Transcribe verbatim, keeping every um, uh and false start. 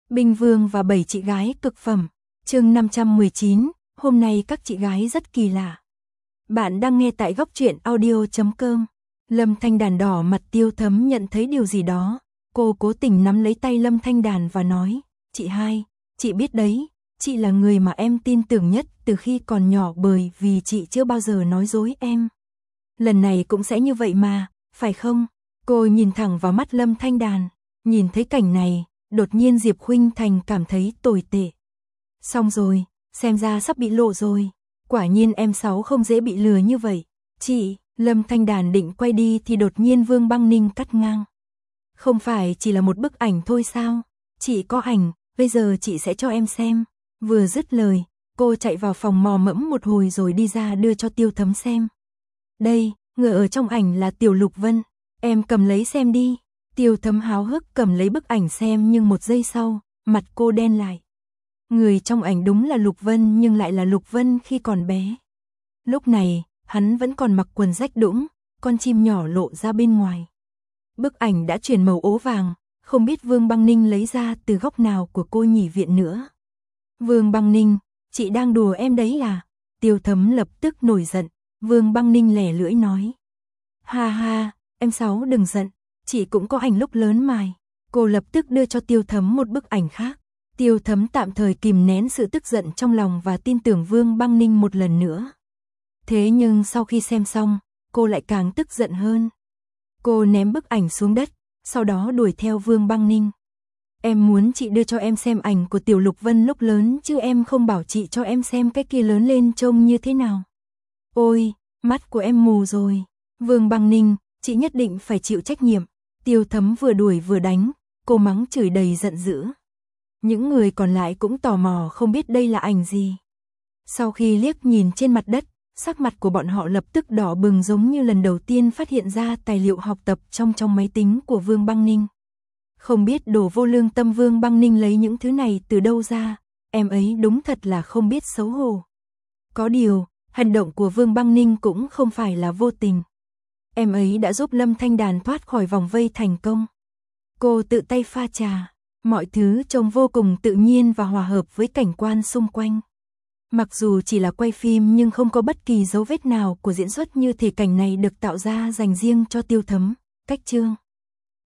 Binh Vương và bảy chị gái cực phẩm. Chương năm trăm mười chín, hôm nay các chị gái rất kỳ lạ. Bạn đang nghe tại góc truyện audio chấm com. Lâm Thanh Đàn đỏ mặt Tiêu Thấm nhận thấy điều gì đó. Cô cố tình nắm lấy tay Lâm Thanh Đàn và nói, chị hai, chị biết đấy, chị là người mà em tin tưởng nhất từ khi còn nhỏ bởi vì chị chưa bao giờ nói dối em. Lần này cũng sẽ như vậy mà, phải không? Cô nhìn thẳng vào mắt Lâm Thanh Đàn, nhìn thấy cảnh này, đột nhiên Diệp Khuynh Thành cảm thấy tồi tệ. Xong rồi, xem ra sắp bị lộ rồi. Quả nhiên em Sáu không dễ bị lừa như vậy. Chị, Lâm Thanh Đàn định quay đi thì đột nhiên Vương Băng Ninh cắt ngang. Không phải chỉ là một bức ảnh thôi sao? Chị có ảnh, bây giờ chị sẽ cho em xem. Vừa dứt lời, cô chạy vào phòng mò mẫm một hồi rồi đi ra đưa cho Tiêu Thấm xem. Đây, người ở trong ảnh là Tiểu Lục Vân. Em cầm lấy xem đi. Tiêu Thấm háo hức cầm lấy bức ảnh xem nhưng một giây sau, mặt cô đen lại. Người trong ảnh đúng là Lục Vân nhưng lại là Lục Vân khi còn bé. Lúc này, hắn vẫn còn mặc quần rách đũng, con chim nhỏ lộ ra bên ngoài. Bức ảnh đã chuyển màu ố vàng, không biết Vương Băng Ninh lấy ra từ góc nào của cô nhỉ viện nữa. Vương Băng Ninh, chị đang đùa em đấy à? Tiêu Thấm lập tức nổi giận, Vương Băng Ninh lẻ lưỡi nói. Ha ha, em Sáu đừng giận, chị cũng có ảnh lúc lớn mài. Cô lập tức đưa cho Tiêu Thấm một bức ảnh khác. Tiêu Thấm tạm thời kìm nén sự tức giận trong lòng và tin tưởng Vương Băng Ninh một lần nữa. Thế nhưng sau khi xem xong, cô lại càng tức giận hơn. Cô ném bức ảnh xuống đất, sau đó đuổi theo Vương Băng Ninh. Em muốn chị đưa cho em xem ảnh của Tiểu Lục Vân lúc lớn chứ em không bảo chị cho em xem cái kia lớn lên trông như thế nào. Ôi, mắt của em mù rồi. Vương Băng Ninh, chị nhất định phải chịu trách nhiệm. Tiêu Thấm vừa đuổi vừa đánh, cô mắng chửi đầy giận dữ. Những người còn lại cũng tò mò không biết đây là ảnh gì. Sau khi liếc nhìn trên mặt đất, sắc mặt của bọn họ lập tức đỏ bừng giống như lần đầu tiên phát hiện ra tài liệu học tập trong trong máy tính của Vương Băng Ninh. Không biết đồ vô lương tâm Vương Băng Ninh lấy những thứ này từ đâu ra, em ấy đúng thật là không biết xấu hổ. Có điều, hành động của Vương Băng Ninh cũng không phải là vô tình. Em ấy đã giúp Lâm Thanh Đàn thoát khỏi vòng vây thành công. Cô tự tay pha trà, mọi thứ trông vô cùng tự nhiên và hòa hợp với cảnh quan xung quanh. Mặc dù chỉ là quay phim nhưng không có bất kỳ dấu vết nào của diễn xuất như thể cảnh này được tạo ra dành riêng cho Tiêu Thấm. Cách chương